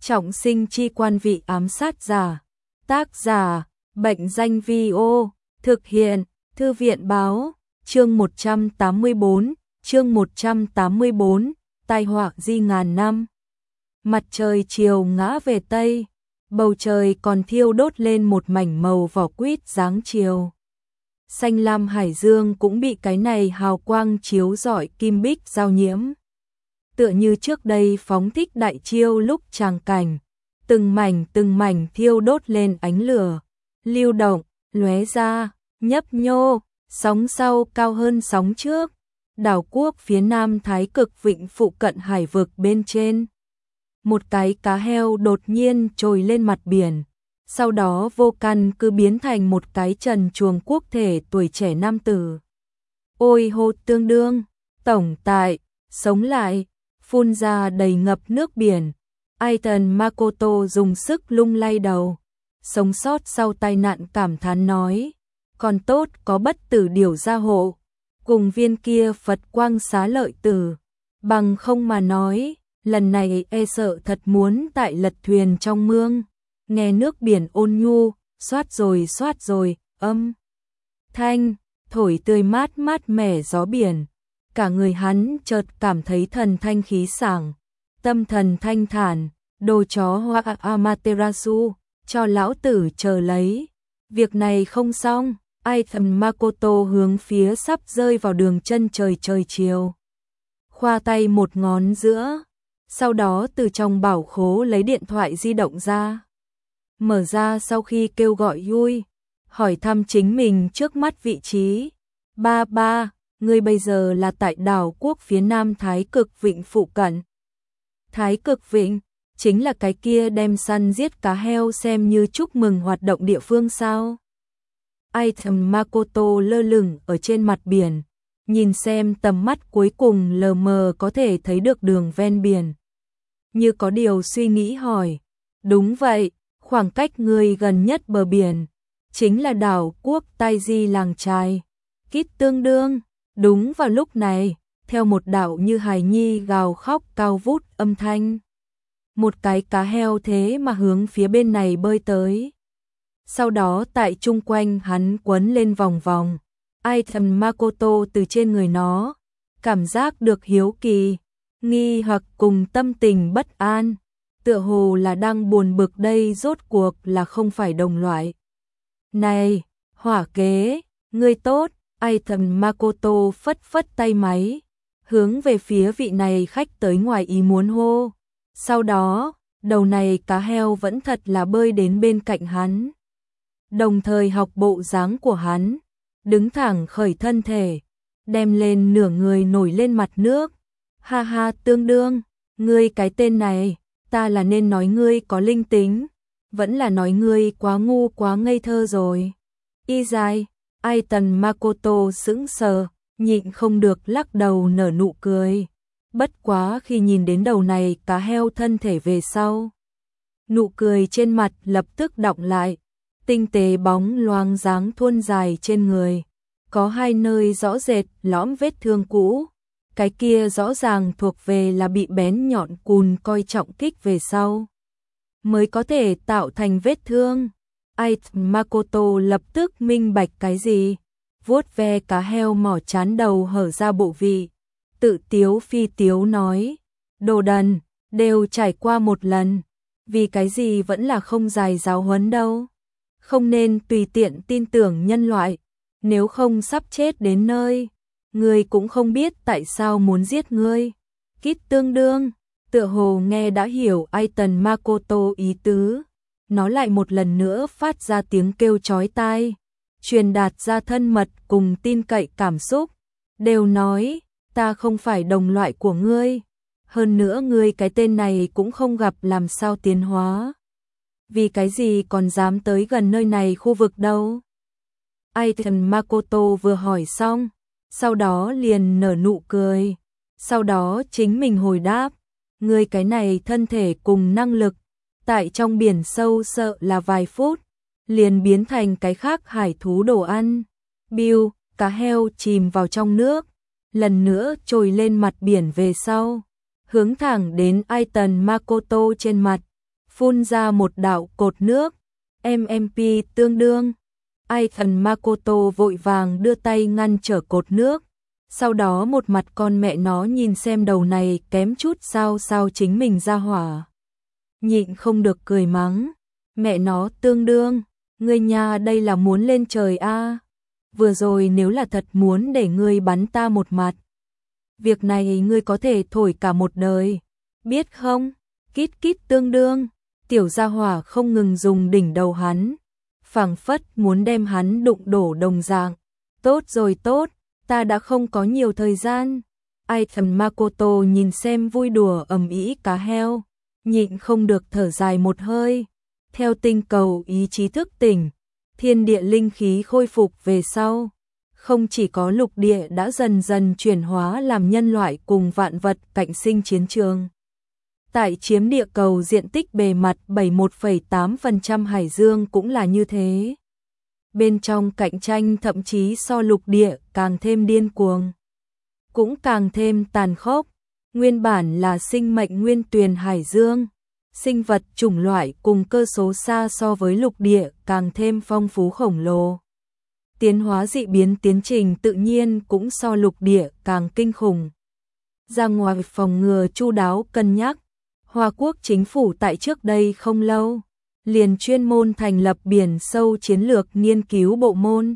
Trọng sinh chi quan vị ám sát giả. Tác giả, Bệnh danh Vi-ô, thực hiện, Thư viện báo, chương 184, tai họa di ngàn năm. Mặt trời chiều ngã về Tây, bầu trời còn thiêu đốt lên một mảnh màu vỏ quýt dáng chiều. Xanh lam hải dương cũng bị cái này hào quang chiếu rọi kim bích giao nhiễm. Tựa như trước đây phóng thích đại chiêu lúc tràng cảnh, từng mảnh thiêu đốt lên ánh lửa, lưu động, lóe ra, nhấp nhô, sóng sau cao hơn sóng trước. Đảo quốc phía nam Thái Cực Vịnh phụ cận hải vực bên trên. Một cái cá heo đột nhiên trồi lên mặt biển, sau đó vô căn cứ biến thành một cái trần truồng quốc thể tuổi trẻ nam tử. Ôi hô tương đương, tổng tại, sống lại, phun ra đầy ngập nước biển. Aiton Makoto dùng sức lung lay đầu, sống sót sau tai nạn cảm thán nói, còn tốt có bất tử điểu gia hộ, cùng viên kia Phật quang xá lợi tử, bằng không mà nói, lần này e sợ thật muốn tại lật thuyền trong mương. Nghe nước biển ôn nhu, xoát rồi, âm thanh, thổi tươi mát mẻ gió biển. Cả người hắn chợt cảm thấy thần thanh khí sảng, tâm thần thanh thản, đồ chó hoa Amaterasu, cho lão tử chờ lấy. Việc này không xong, Aiton Makoto hướng phía sắp rơi vào đường chân trời chiều. Khoa tay một ngón giữa, sau đó từ trong bảo khố lấy điện thoại di động ra. Mở ra sau khi kêu gọi Yui, hỏi thăm chính mình trước mắt vị trí. Ba, ngươi bây giờ là tại đảo quốc phía nam Thái Cực Vịnh phụ cận. Thái Cực Vịnh, chính là cái kia đem săn giết cá heo xem như chúc mừng hoạt động địa phương sao? Aiton Makoto lơ lửng ở trên mặt biển, nhìn xem tầm mắt cuối cùng lờ mờ có thể thấy được đường ven biển. Như có điều suy nghĩ hỏi, đúng vậy, khoảng cách người gần nhất bờ biển, chính là đảo quốc Taiji làng trài. Kít tương đương, đúng vào lúc này, theo một đạo như hài nhi gào khóc cao vút âm thanh. Một cái cá heo thế mà hướng phía bên này bơi tới. Sau đó tại chung quanh hắn quấn lên vòng vòng. Aiton Makoto từ trên người nó, cảm giác được hiếu kỳ, nghi hoặc cùng tâm tình bất an. Tựa hồ là đang buồn bực đây rốt cuộc là không phải đồng loại. Này, hỏa kế, ngươi tốt. Aiton Makoto phất tay máy, hướng về phía vị này khách tới ngoài ý muốn hô. Sau đó, đầu này cá heo vẫn thật là bơi đến bên cạnh hắn. Đồng thời học bộ dáng của hắn, đứng thẳng khởi thân thể, đem lên nửa người nổi lên mặt nước. Ha ha tương đương, ngươi cái tên này, ta là nên nói ngươi có linh tính, vẫn là nói ngươi quá ngu quá ngây thơ rồi. Y dài. Aiton Makoto sững sờ, nhịn không được lắc đầu nở nụ cười. Bất quá khi nhìn đến đầu này cá heo thân thể về sau, nụ cười trên mặt lập tức đọng lại. Tinh tế bóng loáng dáng thuôn dài trên người, có hai nơi rõ rệt lõm vết thương cũ. Cái kia rõ ràng thuộc về là bị bén nhọn cùn coi trọng kích về sau, mới có thể tạo thành vết thương. Aiton Makoto lập tức minh bạch cái gì, vuốt ve cá heo mỏ chán đầu hở ra bộ vị, tự tiếu phi tiếu nói, đồ đần, đều trải qua một lần, vì cái gì vẫn là không dài giáo huấn đâu, không nên tùy tiện tin tưởng nhân loại, nếu không sắp chết đến nơi, ngươi cũng không biết tại sao muốn giết ngươi. Kít tương đương, tựa hồ nghe đã hiểu Aiton Makoto ý tứ. Nó lại một lần nữa phát ra tiếng kêu chói tai, truyền đạt ra thân mật cùng tin cậy cảm xúc, đều nói, ta không phải đồng loại của ngươi, hơn nữa ngươi cái tên này cũng không gặp làm sao tiến hóa. Vì cái gì còn dám tới gần nơi này khu vực đâu? Aiton Makoto vừa hỏi xong, sau đó liền nở nụ cười, sau đó chính mình hồi đáp, ngươi cái này thân thể cùng năng lực, tại trong biển sâu sợ là vài phút, liền biến thành cái khác hải thú đồ ăn. Bill, cá heo chìm vào trong nước, lần nữa trồi lên mặt biển về sau, hướng thẳng đến Aiton Makoto trên mặt, phun ra một đạo cột nước, MMP tương đương. Ai thần Makoto vội vàng đưa tay ngăn trở cột nước, sau đó một mặt con mẹ nó nhìn xem đầu này kém chút sao chính mình ra hỏa. Nhịn không được cười mắng, mẹ nó tương đương, ngươi nha đây là muốn lên trời a. Vừa rồi nếu là thật muốn để ngươi bắn ta một mặt, việc này ngươi có thể thổi cả một đời, biết không? Kít kít tương đương, tiểu gia hỏa không ngừng dùng đỉnh đầu hắn, phảng phất muốn đem hắn đụng đổ đồng dạng. Tốt rồi tốt, ta đã không có nhiều thời gian. Ai thần Makoto nhìn xem vui đùa ầm ĩ cá heo, nhịn không được thở dài một hơi. Theo tinh cầu ý chí thức tỉnh, thiên địa linh khí khôi phục về sau, không chỉ có lục địa đã dần dần chuyển hóa làm nhân loại cùng vạn vật cạnh sinh chiến trường. Tại chiếm địa cầu diện tích bề mặt 71,8% hải dương cũng là như thế. Bên trong cạnh tranh thậm chí so lục địa càng thêm điên cuồng, cũng càng thêm tàn khốc. Nguyên bản là sinh mệnh nguyên tuyền hải dương, sinh vật chủng loại cùng cơ số xa so với lục địa càng thêm phong phú khổng lồ. Tiến hóa dị biến tiến trình tự nhiên cũng so lục địa càng kinh khủng. Ra ngoài phòng ngừa chu đáo cân nhắc, Hoa Quốc chính phủ tại trước đây không lâu liền chuyên môn thành lập biển sâu chiến lược nghiên cứu bộ môn,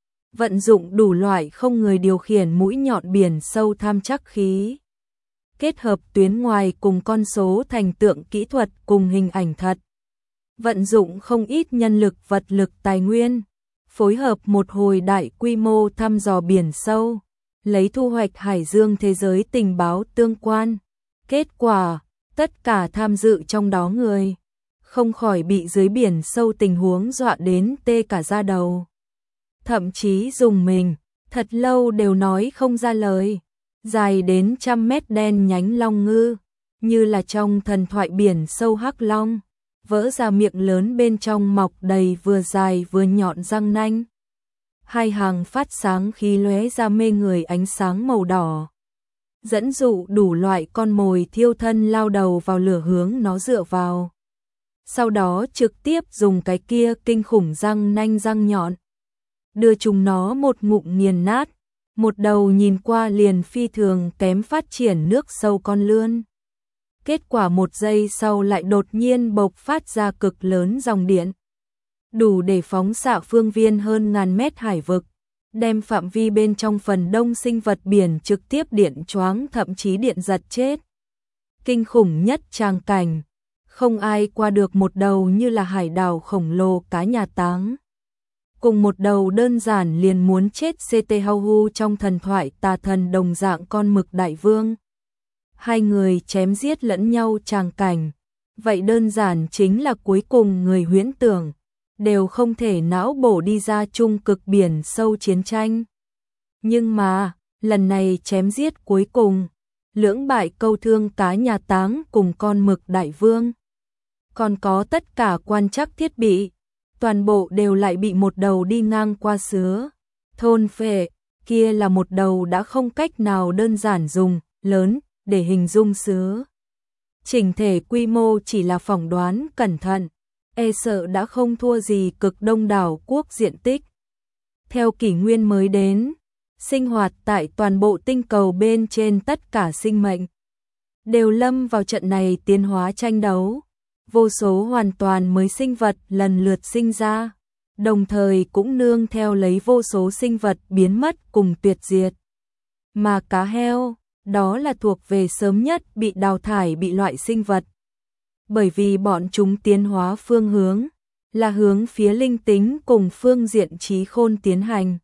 vận dụng đủ loại không người điều khiển mũi nhọn biển sâu tham trắc khí, kết hợp tuyến ngoài cùng con số thành tượng kỹ thuật cùng hình ảnh thật, vận dụng không ít nhân lực vật lực tài nguyên, phối hợp một hồi đại quy mô thăm dò biển sâu, lấy thu hoạch hải dương thế giới tình báo tương quan. Kết quả, tất cả tham dự trong đó người không khỏi bị dưới biển sâu tình huống dọa đến tê cả da đầu. Thậm chí dùng mình, thật lâu đều nói không ra lời. Dài đến 100 mét đen nhánh long ngư, như là trong thần thoại biển sâu hắc long, vỡ ra miệng lớn bên trong mọc đầy vừa dài vừa nhọn răng nanh. Hai hàng phát sáng khí lóe ra mê người ánh sáng màu đỏ, dẫn dụ đủ loại con mồi thiêu thân lao đầu vào lửa hướng nó dựa vào. Sau đó trực tiếp dùng cái kia kinh khủng răng nanh răng nhọn, đưa chúng nó một ngụm nghiền nát. Một đầu nhìn qua liền phi thường kém phát triển nước sâu con lươn. Kết quả một giây sau lại đột nhiên bộc phát ra cực lớn dòng điện, đủ để phóng xạ phương viên hơn ngàn mét hải vực, đem phạm vi bên trong phần đông sinh vật biển trực tiếp điện choáng thậm chí điện giật chết. Kinh khủng nhất tràng cảnh, không ai qua được một đầu như là hải đảo khổng lồ cá nhà táng, cùng một đầu đơn giản liền muốn chết CT Hau trong thần thoại tà thần đồng dạng con mực đại vương. Hai người chém giết lẫn nhau tràng cảnh, vậy đơn giản chính là cuối cùng người huyễn tưởng đều không thể não bổ đi ra trung cực biển sâu chiến tranh. Nhưng mà, lần này chém giết cuối cùng, lưỡng bại câu thương cá nhà táng cùng con mực đại vương. Còn có tất cả quan trắc thiết bị, toàn bộ đều lại bị một đầu đi ngang qua sứa thôn phệ, kia là một đầu đã không cách nào đơn giản dùng lớn để hình dung sứa. Chỉnh thể quy mô chỉ là phỏng đoán cẩn thận, e sợ đã không thua gì cực đông đảo quốc diện tích. Theo kỷ nguyên mới đến, sinh hoạt tại toàn bộ tinh cầu bên trên tất cả sinh mệnh đều lâm vào trận này tiến hóa tranh đấu. Vô số hoàn toàn mới sinh vật lần lượt sinh ra, đồng thời cũng nương theo lấy vô số sinh vật biến mất cùng tuyệt diệt. Mà cá heo, đó là thuộc về sớm nhất bị đào thải bị loại sinh vật. Bởi vì bọn chúng tiến hóa phương hướng là hướng phía linh tính cùng phương diện trí khôn tiến hành.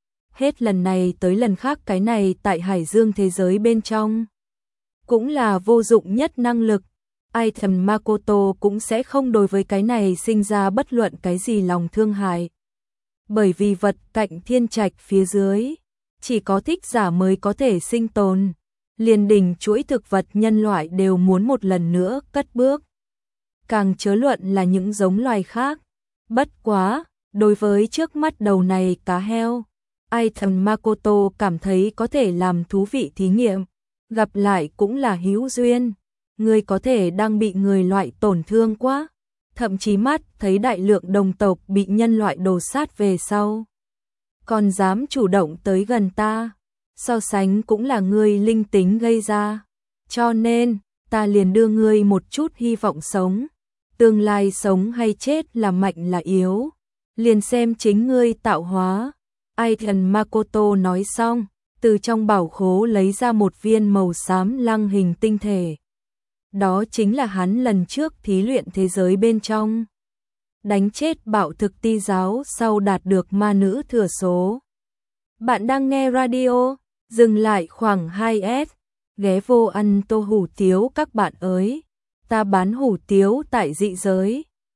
Hết lần này tới lần khác cái này tại hải dương thế giới bên trong cũng là vô dụng nhất năng lực. Ai thần Makoto cũng sẽ không đối với cái này sinh ra bất luận cái gì lòng thương hại. Bởi vì vật cạnh thiên trạch phía dưới, chỉ có thích giả mới có thể sinh tồn. Liền đỉnh chuỗi thực vật nhân loại đều muốn một lần nữa cất bước. Càng chớ luận là những giống loài khác. Bất quá, đối với trước mắt đầu này cá heo, ai thần Makoto cảm thấy có thể làm thú vị thí nghiệm. Gặp lại cũng là hữu duyên. ngươi có thể đang bị người loại tổn thương quá, thậm chí mắt thấy đại lượng đồng tộc bị nhân loại đồ sát về sau. Còn dám chủ động tới gần ta, so sánh cũng là ngươi linh tính gây ra. Cho nên, ta liền đưa ngươi một chút hy vọng sống. Tương lai sống hay chết là mạnh là yếu, liền xem chính ngươi tạo hóa. Aidan Makoto nói xong, từ trong bảo khố lấy ra một viên màu xám lăng hình tinh thể. Đó chính là hắn lần trước thí luyện thế giới bên trong. Đánh chết bạo thực ti giáo sau đạt được ma nữ thừa số. Bạn đang nghe radio, dừng lại khoảng 2S, ghé vô ăn tô hủ tiếu các bạn ơi. Ta bán hủ tiếu tại dị giới.